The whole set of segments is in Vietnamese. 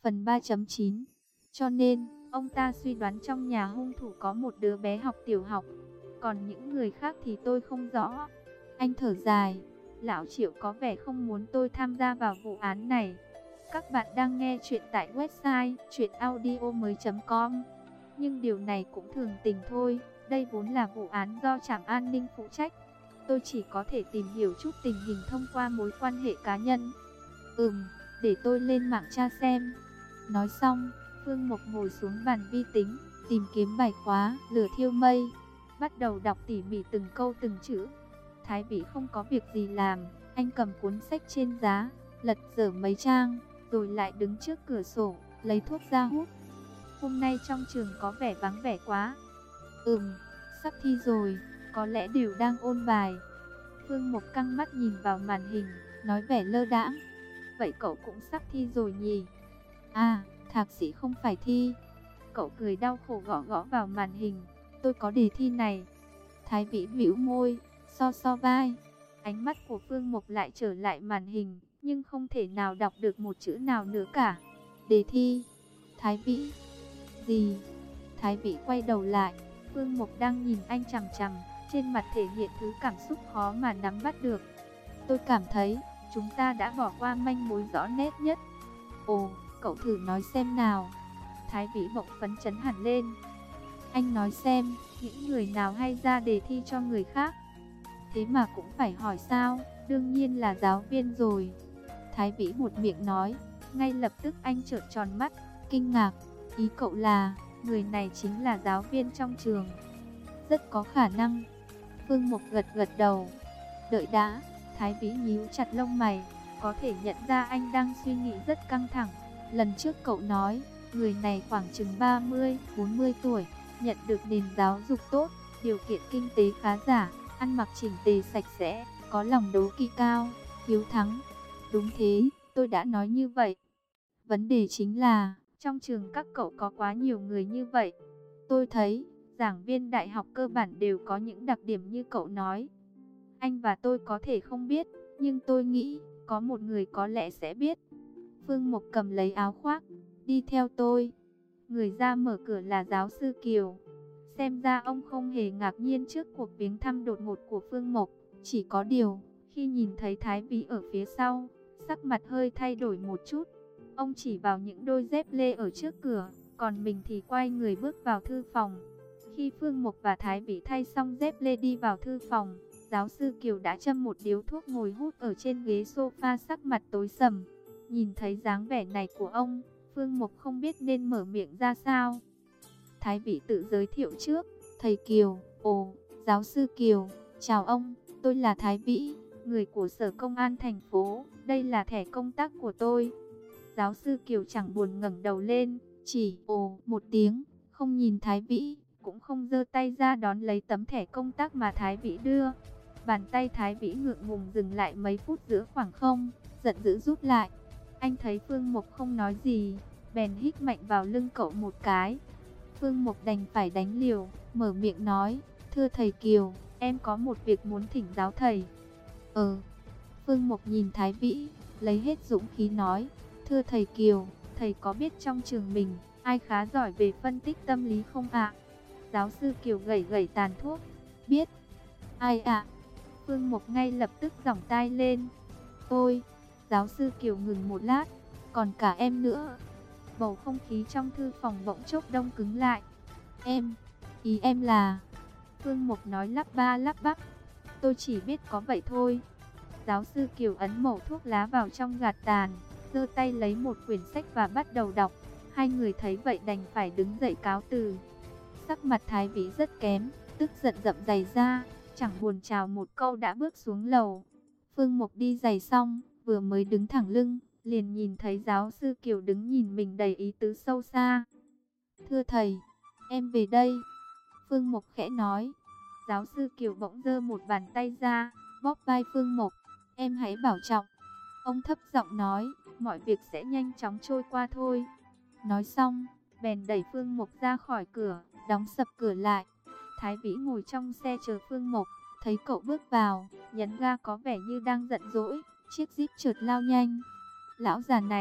Phần 3.9. Cho nên, ông ta suy đoán trong nhà hung thủ có một đứa bé học tiểu học, còn những người khác thì tôi không rõ. Anh thở dài, lão Triệu có vẻ không muốn tôi tham gia vào vụ án này. Các bạn đang nghe chuyện tại website chuyenaudio.com. Nhưng điều này cũng thường tình thôi, đây vốn là vụ án do trạm an ninh phụ trách. Tôi chỉ có thể tìm hiểu chút tình hình thông qua mối quan hệ cá nhân. Để tôi lên mạng tra xem. Nói xong, Phương Mộc ngồi xuống bàn vi tính, tìm kiếm bài khóa Lửa thiêu mây, bắt đầu đọc tỉ mỉ từng câu từng chữ. Thái Vĩ không có việc gì làm, anh cầm cuốn sách trên giá, lật dở mấy trang, rồi lại đứng trước cửa sổ, lấy thuốc ra hút. Hôm nay trong trường có vẻ vắng vẻ quá. Sắp thi rồi, có lẽ đều đang ôn bài. Phương Mộc căng mắt nhìn vào màn hình, nói vẻ lơ đãng. Vậy cậu cũng sắp thi rồi nhỉ? À, thạc sĩ không phải thi. Cậu cười đau khổ gõ gõ vào màn hình. Tôi có đề thi này. Thái Vĩ bĩu môi, so vai. Ánh mắt của Phương Mộc lại trở lại màn hình, nhưng không thể nào đọc được một chữ nào nữa cả. Đề thi. Thái Vĩ. Gì? Thái Vĩ quay đầu lại. Phương Mộc đang nhìn anh chằm chằm, trên mặt thể hiện thứ cảm xúc khó mà nắm bắt được. Tôi cảm thấy chúng ta đã bỏ qua manh mối rõ nét nhất. Ồ, cậu thử nói xem nào. Thái Vĩ bỗng phấn chấn hẳn lên. Anh nói xem, những người nào hay ra đề thi cho người khác? Thế mà cũng phải hỏi sao? Đương nhiên là giáo viên rồi. Thái Vĩ buột miệng nói. Ngay lập tức anh trợn tròn mắt, kinh ngạc. Ý cậu là, người này chính là giáo viên trong trường? Rất có khả năng. Phương Mộc gật gật đầu. Đợi đã. Thái Vĩ nhíu chặt lông mày, có thể nhận ra anh đang suy nghĩ rất căng thẳng. Lần trước cậu nói, người này khoảng chừng 30-40 tuổi, nhận được nền giáo dục tốt, điều kiện kinh tế khá giả, ăn mặc chỉnh tề sạch sẽ, có lòng đấu kỵ cao, hiếu thắng. Đúng thế, tôi đã nói như vậy. Vấn đề chính là, trong trường các cậu có quá nhiều người như vậy. Tôi thấy, giảng viên đại học cơ bản đều có những đặc điểm như cậu nói. Anh và tôi có thể không biết, nhưng tôi nghĩ, có một người có lẽ sẽ biết. Phương Mộc cầm lấy áo khoác, đi theo tôi. Người ra mở cửa là giáo sư Kiều. Xem ra ông không hề ngạc nhiên trước cuộc viếng thăm đột ngột của Phương Mộc. Chỉ có điều, khi nhìn thấy Thái Vĩ ở phía sau, sắc mặt hơi thay đổi một chút. Ông chỉ vào những đôi dép lê ở trước cửa, còn mình thì quay người bước vào thư phòng. Khi Phương Mộc và Thái Vĩ thay xong dép lê đi vào thư phòng, giáo sư Kiều đã châm một điếu thuốc ngồi hút ở trên ghế sofa, sắc mặt tối sầm. Nhìn thấy dáng vẻ này của ông, Phương Mộc không biết nên mở miệng ra sao. Thái Vĩ tự giới thiệu trước. Thầy Kiều. Ồ, giáo sư Kiều, chào ông, tôi là Thái Vĩ, người của Sở Công an thành phố. Đây là thẻ công tác của tôi. Giáo sư Kiều chẳng buồn ngẩng đầu lên, chỉ ồ một tiếng, không nhìn Thái Vĩ, cũng không giơ tay ra đón lấy tấm thẻ công tác mà Thái Vĩ đưa. Bàn tay Thái Vĩ ngượng ngùng dừng lại mấy phút giữa khoảng không, giận dữ rút lại. Anh thấy Phương Mộc không nói gì, bèn hít mạnh vào lưng cậu một cái. Phương Mộc đành phải đánh liều, mở miệng nói, thưa thầy Kiều, em có một việc muốn thỉnh giáo thầy. Phương Mộc nhìn Thái Vĩ, lấy hết dũng khí nói, thưa thầy Kiều, thầy có biết trong trường mình, ai khá giỏi về phân tích tâm lý không ạ? Giáo sư Kiều gẩy gẩy tàn thuốc, biết. Ai ạ? Phương Mộc ngay lập tức giỏng tai lên. Tôi. Giáo sư Kiều ngừng một lát, còn cả em nữa. Bầu không khí trong thư phòng bỗng chốc đông cứng lại. Em, ý em là... Phương Mộc nói lắp ba lắp bắp. Tôi chỉ biết có vậy thôi. Giáo sư Kiều ấn mẩu thuốc lá vào trong gạt tàn, giơ tay lấy một quyển sách và bắt đầu đọc. Hai người thấy vậy đành phải đứng dậy cáo từ. Sắc mặt Thái Vĩ rất kém, tức giận rậm rày ra, chẳng buồn chào một câu đã bước xuống lầu. Phương Mộc đi giày xong, vừa mới đứng thẳng lưng, liền nhìn thấy giáo sư Kiều đứng nhìn mình đầy ý tứ sâu xa. Thưa thầy, em về đây. Phương Mộc khẽ nói. Giáo sư Kiều bỗng giơ một bàn tay ra, bóp vai Phương Mộc. Em hãy bảo trọng. Ông thấp giọng nói, mọi việc sẽ nhanh chóng trôi qua thôi. Nói xong, bèn đẩy Phương Mộc ra khỏi cửa, đóng sập cửa lại. Thái Vĩ ngồi trong xe chờ Phương Mộc, thấy cậu bước vào, nhấn ga có vẻ như đang giận dỗi, chiếc Jeep chợt lao nhanh. Lão già này,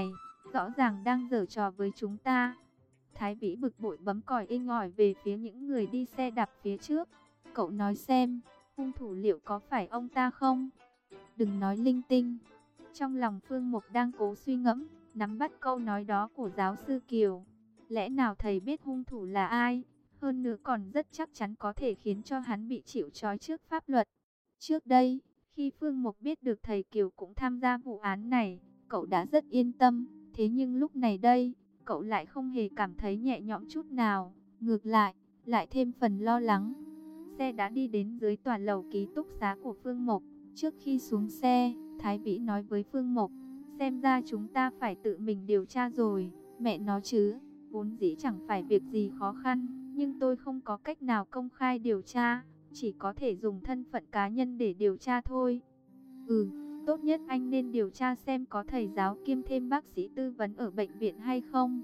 rõ ràng đang giở trò với chúng ta. Thái Vĩ bực bội bấm còi inh ỏi về phía những người đi xe đạp phía trước. Cậu nói xem, hung thủ liệu có phải ông ta không? Đừng nói linh tinh. Trong lòng Phương Mục đang cố suy ngẫm, nắm bắt câu nói đó của giáo sư Kiều. Lẽ nào thầy biết hung thủ là ai? Hơn nữa còn rất chắc chắn có thể khiến cho hắn bị chịu trói trước pháp luật. Trước đây, khi Phương Mục biết được thầy Kiều cũng tham gia vụ án này, cậu đã rất yên tâm. Thế nhưng lúc này đây, cậu lại không hề cảm thấy nhẹ nhõm chút nào. Ngược lại thêm phần lo lắng. Xe đã đi đến dưới tòa lầu ký túc xá của Phương Mục. Trước khi xuống xe, Thái Vĩ nói với Phương Mục, xem ra chúng ta phải tự mình điều tra rồi. Mẹ nó chứ, vốn dĩ chẳng phải việc gì khó khăn, nhưng tôi không có cách nào công khai điều tra, chỉ có thể dùng thân phận cá nhân để điều tra thôi. Tốt nhất anh nên điều tra xem có thầy giáo kiêm thêm bác sĩ tư vấn ở bệnh viện hay không.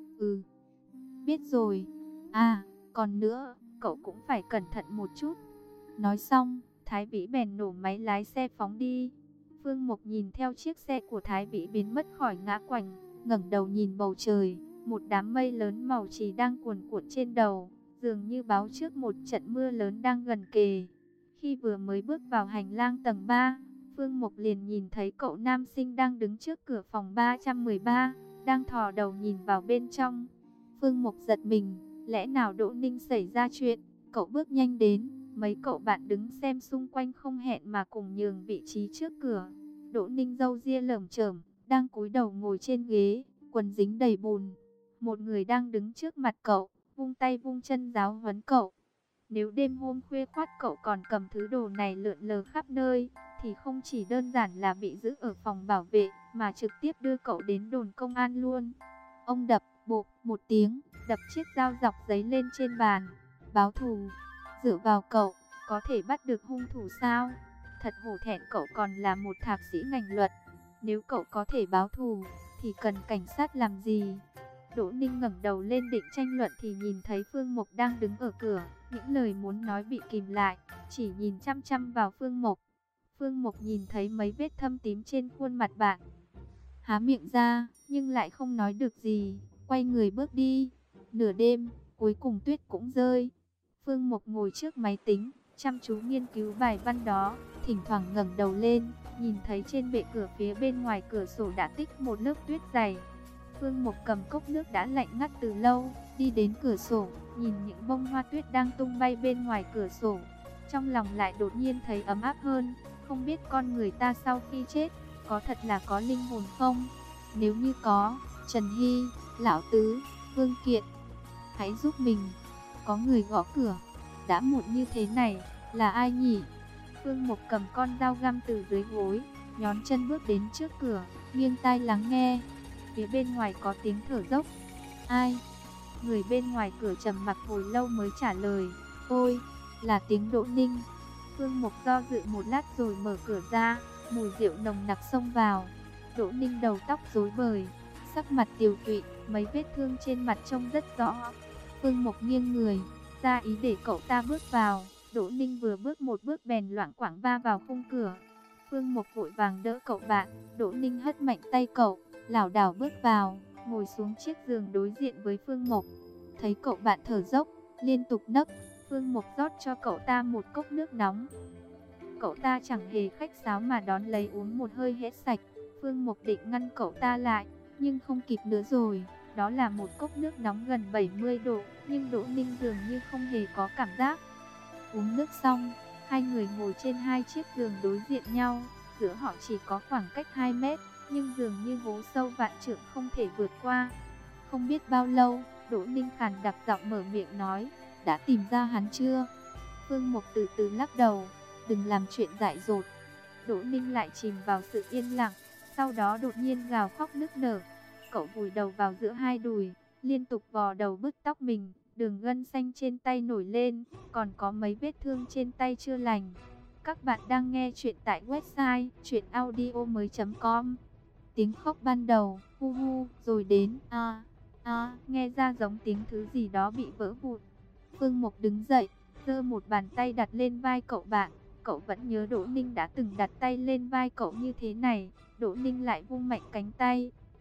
Biết rồi. À, còn nữa, cậu cũng phải cẩn thận một chút. Nói xong, Thái Vĩ bèn nổ máy lái xe phóng đi. Phương Mục nhìn theo chiếc xe của Thái Vĩ biến mất khỏi ngã quành, ngẩng đầu nhìn bầu trời, một đám mây lớn màu chì đang cuồn cuộn trên đầu, dường như báo trước một trận mưa lớn đang gần kề. Khi vừa mới bước vào hành lang tầng 3, Phương Mục liền nhìn thấy cậu nam sinh đang đứng trước cửa phòng 313, đang thò đầu nhìn vào bên trong. Phương Mục giật mình, lẽ nào Đỗ Ninh xảy ra chuyện? Cậu bước nhanh đến, mấy cậu bạn đứng xem xung quanh không hẹn mà cùng nhường vị trí trước cửa. Đỗ Ninh râu ria lởm chởm, đang cúi đầu ngồi trên ghế, quần dính đầy bùn. Một người đang đứng trước mặt cậu, vung tay vung chân giáo huấn cậu. Nếu đêm hôm khuya khoắt cậu còn cầm thứ đồ này lượn lờ khắp nơi, thì không chỉ đơn giản là bị giữ ở phòng bảo vệ, mà trực tiếp đưa cậu đến đồn công an luôn. Ông đập, bộp, một tiếng, đập chiếc dao dọc giấy lên trên bàn. Báo thù, dựa vào cậu, có thể bắt được hung thủ sao? Thật hổ thẹn, cậu còn là một thạc sĩ ngành luật. Nếu cậu có thể báo thù, thì cần cảnh sát làm gì? Đỗ Ninh ngẩng đầu lên định tranh luận thì nhìn thấy Phương Mục đang đứng ở cửa. Những lời muốn nói bị kìm lại, chỉ nhìn chăm chăm vào Phương Mục. Phương Mục nhìn thấy mấy vết thâm tím trên khuôn mặt bạn, há miệng ra, nhưng lại không nói được gì, quay người bước đi. Nửa đêm, cuối cùng tuyết cũng rơi. Phương Mục ngồi trước máy tính, chăm chú nghiên cứu bài văn đó, thỉnh thoảng ngẩng đầu lên, nhìn thấy trên bệ cửa phía bên ngoài cửa sổ đã tích một lớp tuyết dày. Phương Mục cầm cốc nước đã lạnh ngắt từ lâu, đi đến cửa sổ, nhìn những bông hoa tuyết đang tung bay bên ngoài cửa sổ. Trong lòng lại đột nhiên thấy ấm áp hơn, không biết con người ta sau khi chết, có thật là có linh hồn không? Nếu như có, Trần Hy, Lão Tứ, Vương Kiện, hãy giúp mình. Có người gõ cửa, đã muộn như thế này, là ai nhỉ? Phương Mục cầm con dao găm từ dưới gối, nhón chân bước đến trước cửa, nghiêng tai lắng nghe. Phía bên ngoài có tiếng thở dốc. Ai? Người bên ngoài cửa trầm mặc hồi lâu mới trả lời. Ôi, là tiếng Đỗ Ninh. Phương Mục do dự một lát rồi mở cửa ra, mùi rượu nồng nặc xông vào. Đỗ Ninh đầu tóc rối bời, sắc mặt tiều tụy, mấy vết thương trên mặt trông rất rõ. Phương Mục nghiêng người, ra ý để cậu ta bước vào. Đỗ Ninh vừa bước một bước bèn loạng choạng va vào khung cửa. Phương Mục vội vàng đỡ cậu bạn. Đỗ Ninh hất mạnh tay cậu, lảo đảo bước vào, ngồi xuống chiếc giường đối diện với Phương Mục. Thấy cậu bạn thở dốc, liên tục nấc, Phương Mục rót cho cậu ta một cốc nước nóng. Cậu ta chẳng hề khách sáo mà đón lấy uống một hơi hết sạch. Phương Mục định ngăn cậu ta lại, nhưng không kịp nữa rồi. Đó là một cốc nước nóng gần 70 độ, nhưng Đỗ Ninh dường như không hề có cảm giác. Uống nước xong, hai người ngồi trên hai chiếc giường đối diện nhau, giữa họ chỉ có khoảng cách 2 mét, nhưng dường như hố sâu vạn trượng không thể vượt qua. Không biết bao lâu, Đỗ Ninh khàn đặc giọng mở miệng nói, đã tìm ra hắn chưa? Phương Mục từ từ lắc đầu, đừng làm chuyện dại dột. Đỗ Ninh lại chìm vào sự yên lặng, sau đó đột nhiên gào khóc nức nở. Cậu vùi đầu vào giữa hai đùi, liên tục vò đầu bứt tóc mình, đường gân xanh trên tay nổi lên, còn có mấy vết thương trên tay chưa lành. Các bạn đang nghe chuyện tại website chuyenaudio.com. Tiếng khóc ban đầu, hu hu, rồi đến nghe ra giống tiếng thứ gì đó bị vỡ vụn. Phương Mục đứng dậy, giơ một bàn tay đặt lên vai cậu bạn. Cậu vẫn nhớ Đỗ Ninh đã từng đặt tay lên vai cậu như thế này. Đỗ Ninh lại vung mạnh cánh tay.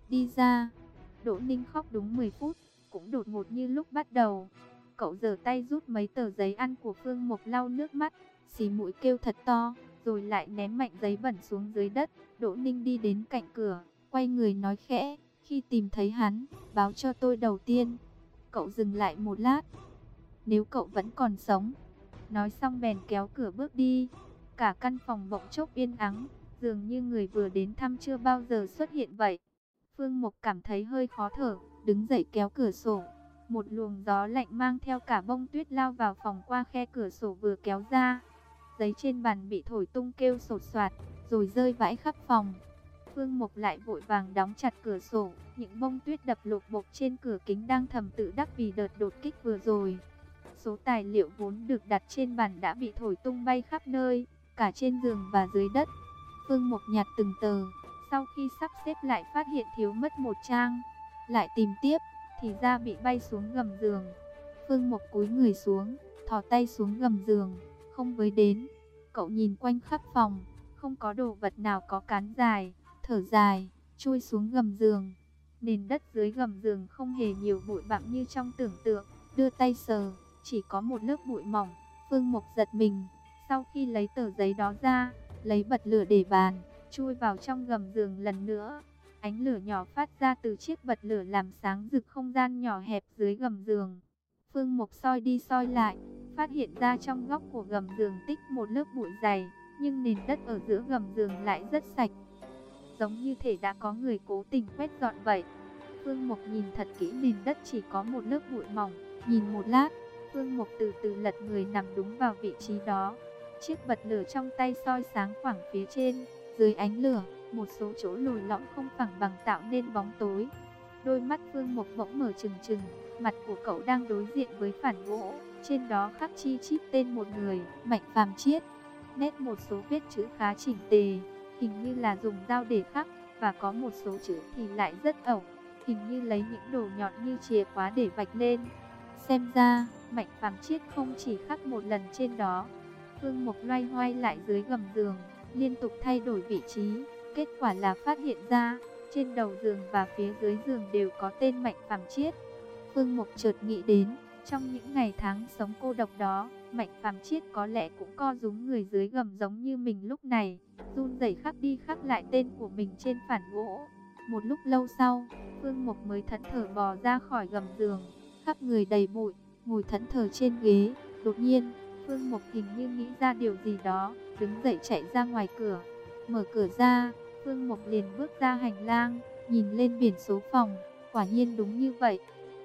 đi ra. Đỗ Ninh khóc đúng 10 phút, cũng đột ngột như lúc bắt đầu. Cậu giở tay rút mấy tờ giấy ăn của Phương Mộc lau nước mắt, xì mũi kêu thật to, rồi lại ném mạnh giấy bẩn xuống dưới đất. Đỗ Ninh đi đến cạnh cửa, quay người nói khẽ, khi tìm thấy hắn, báo cho tôi đầu tiên. Cậu dừng lại một lát. Nếu cậu vẫn còn sống. Nói xong bèn kéo cửa bước đi. Cả căn phòng bỗng chốc yên ắng, dường như người vừa đến thăm chưa bao giờ xuất hiện vậy. Phương Mộc cảm thấy hơi khó thở, đứng dậy kéo cửa sổ. Một luồng gió lạnh mang theo cả bông tuyết lao vào phòng qua khe cửa sổ vừa kéo ra. Giấy trên bàn bị thổi tung kêu sột soạt, rồi rơi vãi khắp phòng. Phương Mộc lại vội vàng đóng chặt cửa sổ, những bông tuyết đập lộp bộp trên cửa kính đang thầm tự đắc vì đợt đột kích vừa rồi. Số tài liệu vốn được đặt trên bàn đã bị thổi tung bay khắp nơi, cả trên giường và dưới đất. Phương Mộc nhặt từng tờ, sau khi sắp xếp lại phát hiện thiếu mất một trang. Lại tìm tiếp, thì ra bị bay xuống gầm giường. Phương Mộc cúi người xuống, thò tay xuống gầm giường, không với đến. Cậu nhìn quanh khắp phòng, không có đồ vật nào có cán dài, thở dài, chui xuống gầm giường. Nền đất dưới gầm giường không hề nhiều bụi bặm như trong tưởng tượng, đưa tay sờ, chỉ có một lớp bụi mỏng. Phương Mộc giật mình, sau khi lấy tờ giấy đó ra, lấy bật lửa để bàn, chui vào trong gầm giường lần nữa. Ánh lửa nhỏ phát ra từ chiếc bật lửa làm sáng rực không gian nhỏ hẹp dưới gầm giường. Phương Mộc soi đi soi lại, phát hiện ra trong góc của gầm giường tích một lớp bụi dày, nhưng nền đất ở giữa gầm giường lại rất sạch, giống như thể đã có người cố tình quét dọn vậy. Phương Mộc nhìn thật kỹ, nền đất chỉ có một lớp bụi mỏng. Nhìn một lát, Phương Mộc từ từ lật người nằm đúng vào vị trí đó. Chiếc bật lửa trong tay soi sáng khoảng phía trên, dưới ánh lửa, một số chỗ lồi lõm không phẳng bằng tạo nên bóng tối. Đôi mắt Phương Mộc bỗng mở trừng trừng, mặt của cậu đang đối diện với phản gỗ, trên đó khắc chi chít tên một người, Mạnh Phàm Chiết. Nét một số viết chữ khá chỉnh tề, hình như là dùng dao để khắc, và có một số chữ thì lại rất ẩu, hình như lấy những đồ nhọn như chìa khóa để vạch lên. Xem ra, Mạnh Phàm Chiết không chỉ khắc một lần trên đó. Phương Mộc loay hoay lại dưới gầm giường, liên tục thay đổi vị trí. Kết quả là phát hiện ra, trên đầu giường và phía dưới giường đều có tên Mạnh Phàm Chiết. Phương Mộc chợt nghĩ đến, trong những ngày tháng sống cô độc đó, Mạnh Phàm Chiết có lẽ cũng co rúm người dưới gầm giống như mình lúc này, run rẩy khắc đi khắc lại tên của mình trên phản gỗ. Một lúc lâu sau, Phương Mộc mới thẫn thờ bò ra khỏi gầm giường, khắp người đầy bụi, ngồi thẫn thờ trên ghế. Đột nhiên, Phương Mộc hình như nghĩ ra điều gì đó, đứng dậy chạy ra ngoài cửa. Mở cửa ra, Phương Mộc liền bước ra hành lang, nhìn lên biển số phòng, quả nhiên đúng như vậy.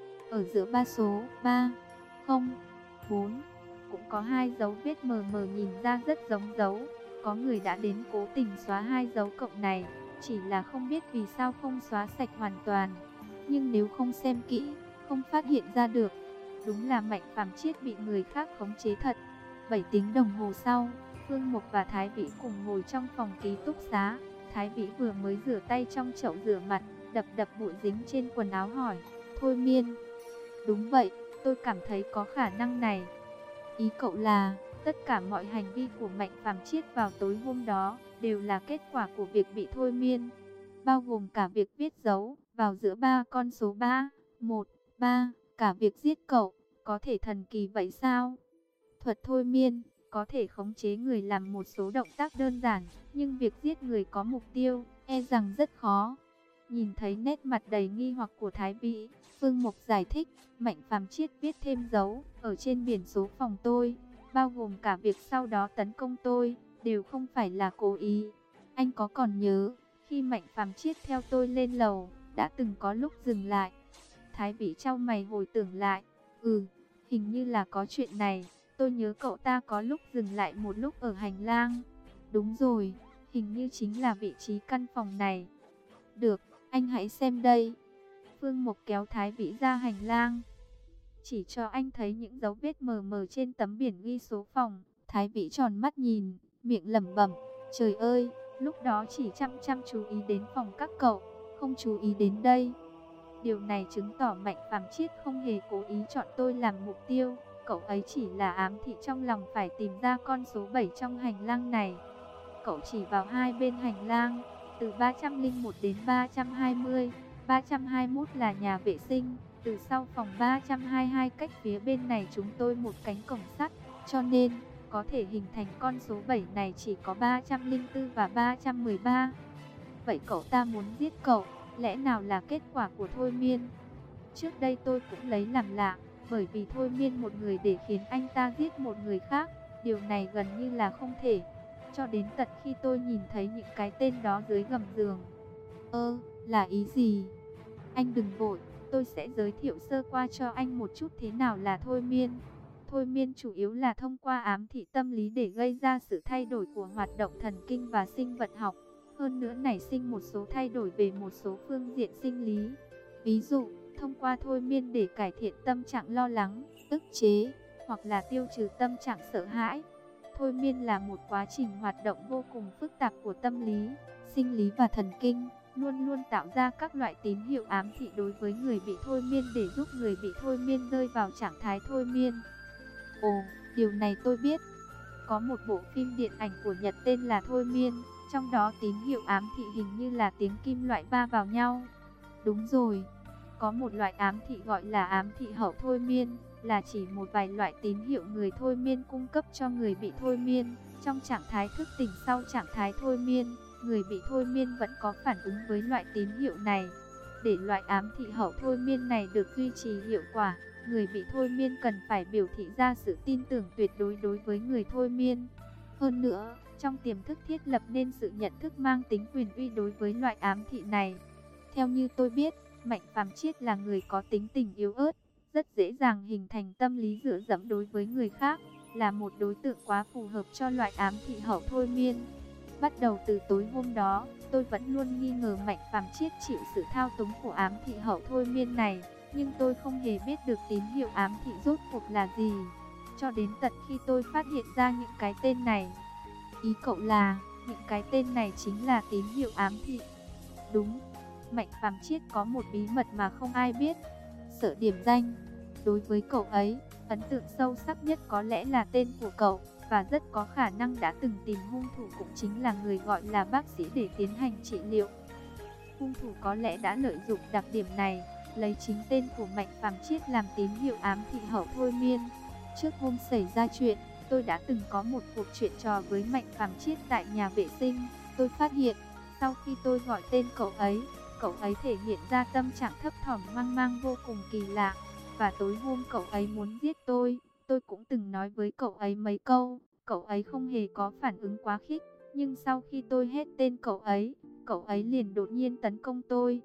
Ở giữa ba số 304 cũng có hai dấu vết mờ mờ nhìn ra rất giống dấu. Có người đã đến cố tình xóa hai dấu cộng này, chỉ là không biết vì sao không xóa sạch hoàn toàn. Nhưng nếu không xem kỹ, không phát hiện ra được. Đúng là Mạnh Phàm Chiết bị người khác khống chế thật. 7 tiếng đồng hồ sau, Phương Mộc và Thái Vĩ cùng ngồi trong phòng ký túc xá. Thái Vĩ vừa mới rửa tay trong chậu rửa mặt, đập đập bụi dính trên quần áo hỏi, thôi miên. Đúng vậy, tôi cảm thấy có khả năng này. Ý cậu là, tất cả mọi hành vi của Mạnh Phàm Chiết vào tối hôm đó, đều là kết quả của việc bị thôi miên. Bao gồm cả việc viết dấu vào giữa ba con số 3, 1, 3, cả việc giết cậu, có thể thần kỳ vậy sao? Thuật thôi miên, có thể khống chế người làm một số động tác đơn giản, nhưng việc giết người có mục tiêu, e rằng rất khó. Nhìn thấy nét mặt đầy nghi hoặc của Thái Vĩ, Phương Mộc giải thích, Mạnh Phàm Chiết viết thêm dấu ở trên biển số phòng tôi, bao gồm cả việc sau đó tấn công tôi, đều không phải là cố ý. Anh có còn nhớ, khi Mạnh Phàm Chiết theo tôi lên lầu, đã từng có lúc dừng lại. Thái Vĩ chau mày hồi tưởng lại, hình như là có chuyện này, tôi nhớ cậu ta có lúc dừng lại một lúc ở hành lang. Đúng rồi, hình như chính là vị trí căn phòng này. Được, anh hãy xem đây. Phương Mộc kéo Thái Vĩ ra hành lang, chỉ cho anh thấy những dấu vết mờ mờ trên tấm biển ghi số phòng. Thái Vĩ tròn mắt nhìn, miệng lẩm bẩm, trời ơi, lúc đó chỉ chăm chú ý đến phòng các cậu, không chú ý đến đây. Điều này chứng tỏ Mạnh Phàm Chiết không hề cố ý chọn tôi làm mục tiêu, cậu ấy chỉ là ám thị trong lòng phải tìm ra con số 7 trong hành lang này. Cậu chỉ vào hai bên hành lang, từ 301 đến 320. 321 là nhà vệ sinh. Từ sau phòng 322 cách phía bên này chúng tôi một cánh cổng sắt, cho nên có thể hình thành con số 7 này chỉ có 304 và 313. Vậy cậu ta muốn giết cậu, lẽ nào là kết quả của thôi miên? Trước đây tôi cũng lấy làm lạ, bởi vì thôi miên một người để khiến anh ta giết một người khác, điều này gần như là không thể. Cho đến tận khi tôi nhìn thấy những cái tên đó dưới gầm giường. Là ý gì? Anh đừng vội, tôi sẽ giới thiệu sơ qua cho anh một chút thế nào là thôi miên. Thôi miên chủ yếu là thông qua ám thị tâm lý để gây ra sự thay đổi của hoạt động thần kinh và sinh vật học. Hơn nữa nảy sinh một số thay đổi về một số phương diện sinh lý. Ví dụ, thông qua thôi miên để cải thiện tâm trạng lo lắng, ức chế, hoặc là tiêu trừ tâm trạng sợ hãi. Thôi miên là một quá trình hoạt động vô cùng phức tạp của tâm lý, sinh lý và thần kinh, luôn luôn tạo ra các loại tín hiệu ám thị đối với người bị thôi miên để giúp người bị thôi miên rơi vào trạng thái thôi miên. Ồ, điều này tôi biết. Có một bộ phim điện ảnh của Nhật tên là Thôi Miên, trong đó tín hiệu ám thị hình như là tiếng kim loại va vào nhau. Đúng rồi, có một loại ám thị gọi là ám thị hậu thôi miên, là chỉ một vài loại tín hiệu người thôi miên cung cấp cho người bị thôi miên. Trong trạng thái thức tỉnh sau trạng thái thôi miên, người bị thôi miên vẫn có phản ứng với loại tín hiệu này. Để loại ám thị hậu thôi miên này được duy trì hiệu quả, người bị thôi miên cần phải biểu thị ra sự tin tưởng tuyệt đối đối với người thôi miên. Hơn nữa, trong tiềm thức thiết lập nên sự nhận thức mang tính quyền uy đối với loại ám thị này. Theo như tôi biết, Mạnh Phàm Chiết là người có tính tình yếu ớt, rất dễ dàng hình thành tâm lý dựa dẫm đối với người khác, là một đối tượng quá phù hợp cho loại ám thị hậu thôi miên. Bắt đầu từ tối hôm đó, tôi vẫn luôn nghi ngờ Mạnh Phàm Chiết chịu sự thao túng của ám thị hậu thôi miên này, nhưng tôi không hề biết được tín hiệu ám thị rốt cuộc là gì, cho đến tận khi tôi phát hiện ra những cái tên này. Ý cậu là, những cái tên này chính là tín hiệu ám thị? Đúng, Mạnh Phàm Chiết có một bí mật mà không ai biết, Sở Điểm Danh. Đối với cậu ấy, ấn tượng sâu sắc nhất có lẽ là tên của cậu, và rất có khả năng đã từng tìm hung thủ cũng chính là người gọi là bác sĩ để tiến hành trị liệu. Hung thủ có lẽ đã lợi dụng đặc điểm này, lấy chính tên của Mạnh Phàm Chiết làm tín hiệu ám thị hậu thôi miên. Trước hôm xảy ra chuyện, tôi đã từng có một cuộc chuyện trò với Mạnh Phàm Chiết tại nhà vệ sinh. Tôi phát hiện, sau khi tôi gọi tên cậu ấy thể hiện ra tâm trạng thấp thỏm hoang mang vô cùng kỳ lạ. Và tối hôm cậu ấy muốn giết tôi cũng từng nói với cậu ấy mấy câu, cậu ấy không hề có phản ứng quá khích. Nhưng sau khi tôi hét tên cậu ấy liền đột nhiên tấn công tôi.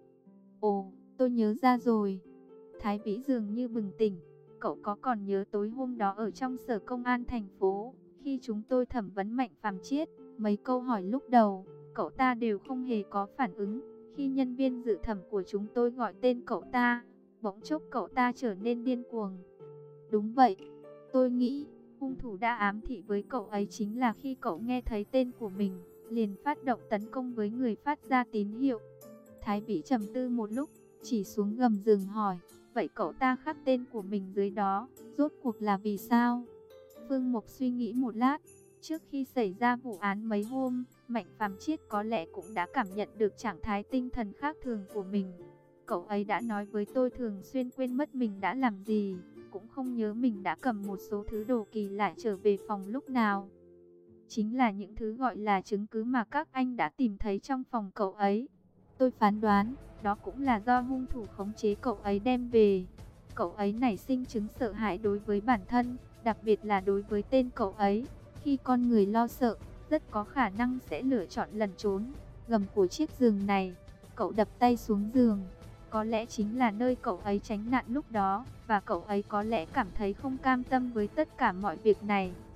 Ồ, tôi nhớ ra rồi. Thái Vĩ dường như bừng tỉnh. Cậu có còn nhớ tối hôm đó ở trong sở công an thành phố, khi chúng tôi thẩm vấn Mạnh Phàm Chiết, mấy câu hỏi lúc đầu, cậu ta đều không hề có phản ứng. Khi nhân viên dự thẩm của chúng tôi gọi tên cậu ta, bỗng chốc cậu ta trở nên điên cuồng. Đúng vậy, tôi nghĩ hung thủ đã ám thị với cậu ấy chính là khi cậu nghe thấy tên của mình, liền phát động tấn công với người phát ra tín hiệu. Thái Vĩ trầm tư một lúc, chỉ xuống gầm giường hỏi, vậy cậu ta khắc tên của mình dưới đó, rốt cuộc là vì sao? Phương Mộc suy nghĩ một lát, trước khi xảy ra vụ án mấy hôm, Mạnh Phàm Chiết có lẽ cũng đã cảm nhận được trạng thái tinh thần khác thường của mình. Cậu ấy đã nói với tôi thường xuyên quên mất mình đã làm gì, cũng không nhớ mình đã cầm một số thứ đồ kỳ lạ trở về phòng lúc nào. Chính là những thứ gọi là chứng cứ mà các anh đã tìm thấy trong phòng cậu ấy. Tôi phán đoán, đó cũng là do hung thủ khống chế cậu ấy đem về. Cậu ấy nảy sinh chứng sợ hãi đối với bản thân, đặc biệt là đối với tên cậu ấy. Khi con người lo sợ, rất có khả năng sẽ lựa chọn lẩn trốn. Gầm của chiếc giường này, cậu đập tay xuống giường. Có lẽ chính là nơi cậu ấy tránh nạn lúc đó, và cậu ấy có lẽ cảm thấy không cam tâm với tất cả mọi việc này.